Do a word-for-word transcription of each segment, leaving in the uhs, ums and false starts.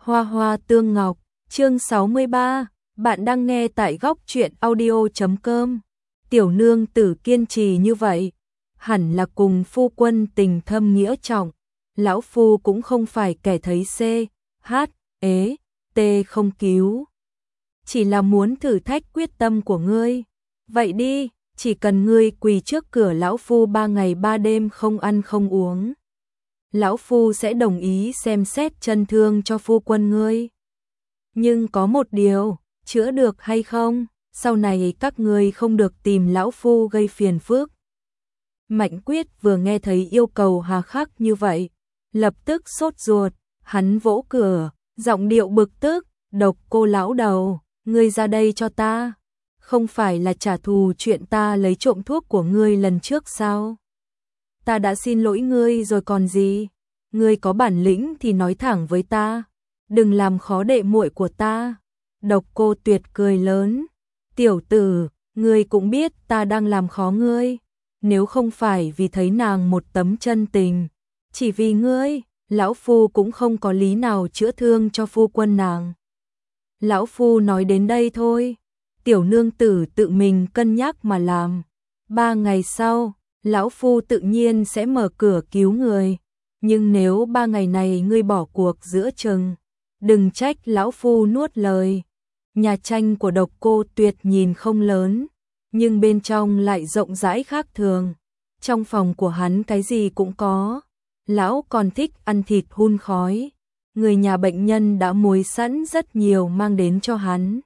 Hoa hoa tương ngọc, chương sáu mươi ba, bạn đang nghe tại góc truyện audio chấm com. Tiểu nương tử kiên trì như vậy, hẳn là cùng phu quân tình thâm nghĩa trọng. Lão phu cũng không phải kẻ thấy C, H, ế, T không cứu. Chỉ là muốn thử thách quyết tâm của ngươi. Vậy đi, chỉ cần ngươi quỳ trước cửa lão phu ba ngày ba đêm không ăn không uống, lão phu sẽ đồng ý xem xét chân thương cho phu quân ngươi. Nhưng có một điều, chữa được hay không, sau này các ngươi không được tìm lão phu gây phiền phức. Mạnh Quyết vừa nghe thấy yêu cầu hà khắc như vậy, lập tức sốt ruột, hắn vỗ cửa, giọng điệu bực tức, Độc Cô lão đầu, ngươi ra đây cho ta. Không phải là trả thù chuyện ta lấy trộm thuốc của ngươi lần trước sao? Ta đã xin lỗi ngươi rồi còn gì? Ngươi có bản lĩnh thì nói thẳng với ta, đừng làm khó đệ muội của ta. Độc Cô Tuyệt cười lớn, tiểu tử, ngươi cũng biết ta đang làm khó ngươi. Nếu không phải vì thấy nàng một tấm chân tình, chỉ vì ngươi, lão phu cũng không có lý nào chữa thương cho phu quân nàng. Lão phu nói đến đây thôi, tiểu nương tử tự mình cân nhắc mà làm. Ba ngày sau, lão phu tự nhiên sẽ mở cửa cứu người. Nhưng nếu ba ngày này ngươi bỏ cuộc giữa chừng, đừng trách lão phu nuốt lời. Nhà tranh của Độc Cô Tuyệt nhìn không lớn, nhưng bên trong lại rộng rãi khác thường. Trong phòng của hắn cái gì cũng có. Lão còn thích ăn thịt hun khói. Người nhà bệnh nhân đã muối sẵn rất nhiều mang đến cho hắn.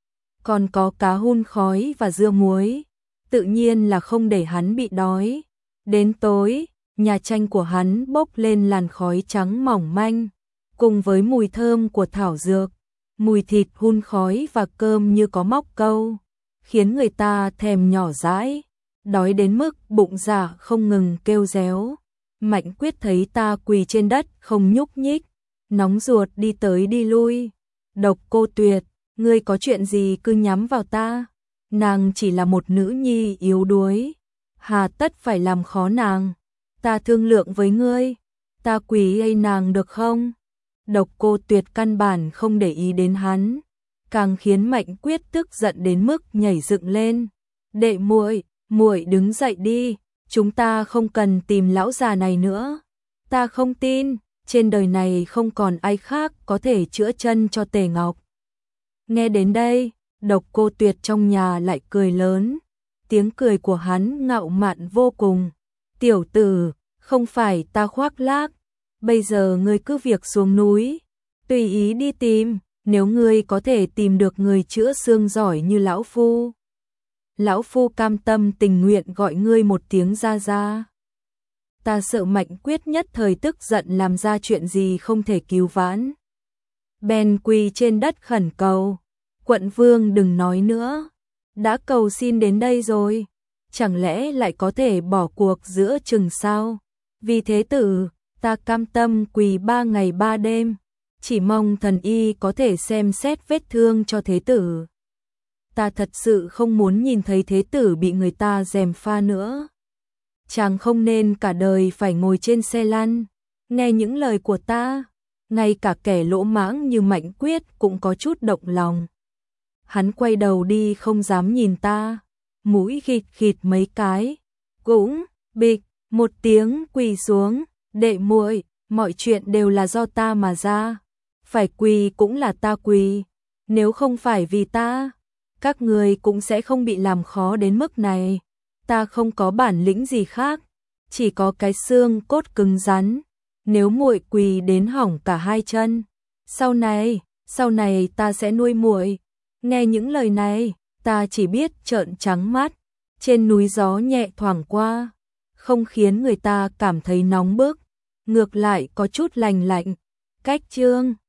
Còn có cá hun khói và dưa muối, tự nhiên là không để hắn bị đói. Đến tối, nhà tranh của hắn bốc lên làn khói trắng mỏng manh, cùng với mùi thơm của thảo dược, mùi thịt hun khói và cơm như có móc câu, khiến người ta thèm nhỏ dãi, đói đến mức bụng dạ không ngừng kêu réo. Mạnh Quyết thấy ta quỳ trên đất không nhúc nhích, nóng ruột đi tới đi lui. Độc Cô Tuyệt, ngươi có chuyện gì cứ nhắm vào ta, nàng chỉ là một nữ nhi yếu đuối, hà tất phải làm khó nàng. Ta thương lượng với ngươi, ta quỳ ấy nàng được không? Độc Cô Tuyệt căn bản không để ý đến hắn, càng khiến Mạnh Quyết tức giận đến mức nhảy dựng lên. Đệ muội, muội đứng dậy đi, chúng ta không cần tìm lão già này nữa. Ta không tin, trên đời này không còn ai khác có thể chữa chân cho Tề Ngọc. Nghe đến đây, Độc Cô Tuyệt trong nhà lại cười lớn, tiếng cười của hắn ngạo mạn vô cùng. Tiểu tử, không phải ta khoác lác, bây giờ ngươi cứ việc xuống núi, tùy ý đi tìm, nếu ngươi có thể tìm được người chữa xương giỏi như lão phu, lão phu cam tâm tình nguyện gọi ngươi một tiếng ra ra. Ta sợ Mạnh Quyết nhất thời tức giận làm ra chuyện gì không thể cứu vãn, bèn quỳ trên đất khẩn cầu, quận vương đừng nói nữa, đã cầu xin đến đây rồi, chẳng lẽ lại có thể bỏ cuộc giữa chừng sao? Vì thế tử, ta cam tâm quỳ ba ngày ba đêm, chỉ mong thần y có thể xem xét vết thương cho thế tử. Ta thật sự không muốn nhìn thấy thế tử bị người ta gièm pha nữa. Chàng không nên cả đời phải ngồi trên xe lăn. Nghe những lời của ta, ngay cả kẻ lỗ mãng như Mạnh Quyết cũng có chút động lòng. Hắn quay đầu đi không dám nhìn ta, mũi khịt khịt mấy cái, cũng bịch một tiếng quỳ xuống. Đệ muội, mọi chuyện đều là do ta mà ra, phải quỳ cũng là ta quỳ, nếu không phải vì ta, các người cũng sẽ không bị làm khó đến mức này. Ta không có bản lĩnh gì khác, chỉ có cái xương cốt cứng rắn, nếu muội quỳ đến hỏng cả hai chân, sau này, sau này ta sẽ nuôi muội. Nghe những lời này, ta chỉ biết trợn trắng mắt. Trên núi gió nhẹ thoảng qua, không khiến người ta cảm thấy nóng bức, ngược lại có chút lành lạnh. Cách chương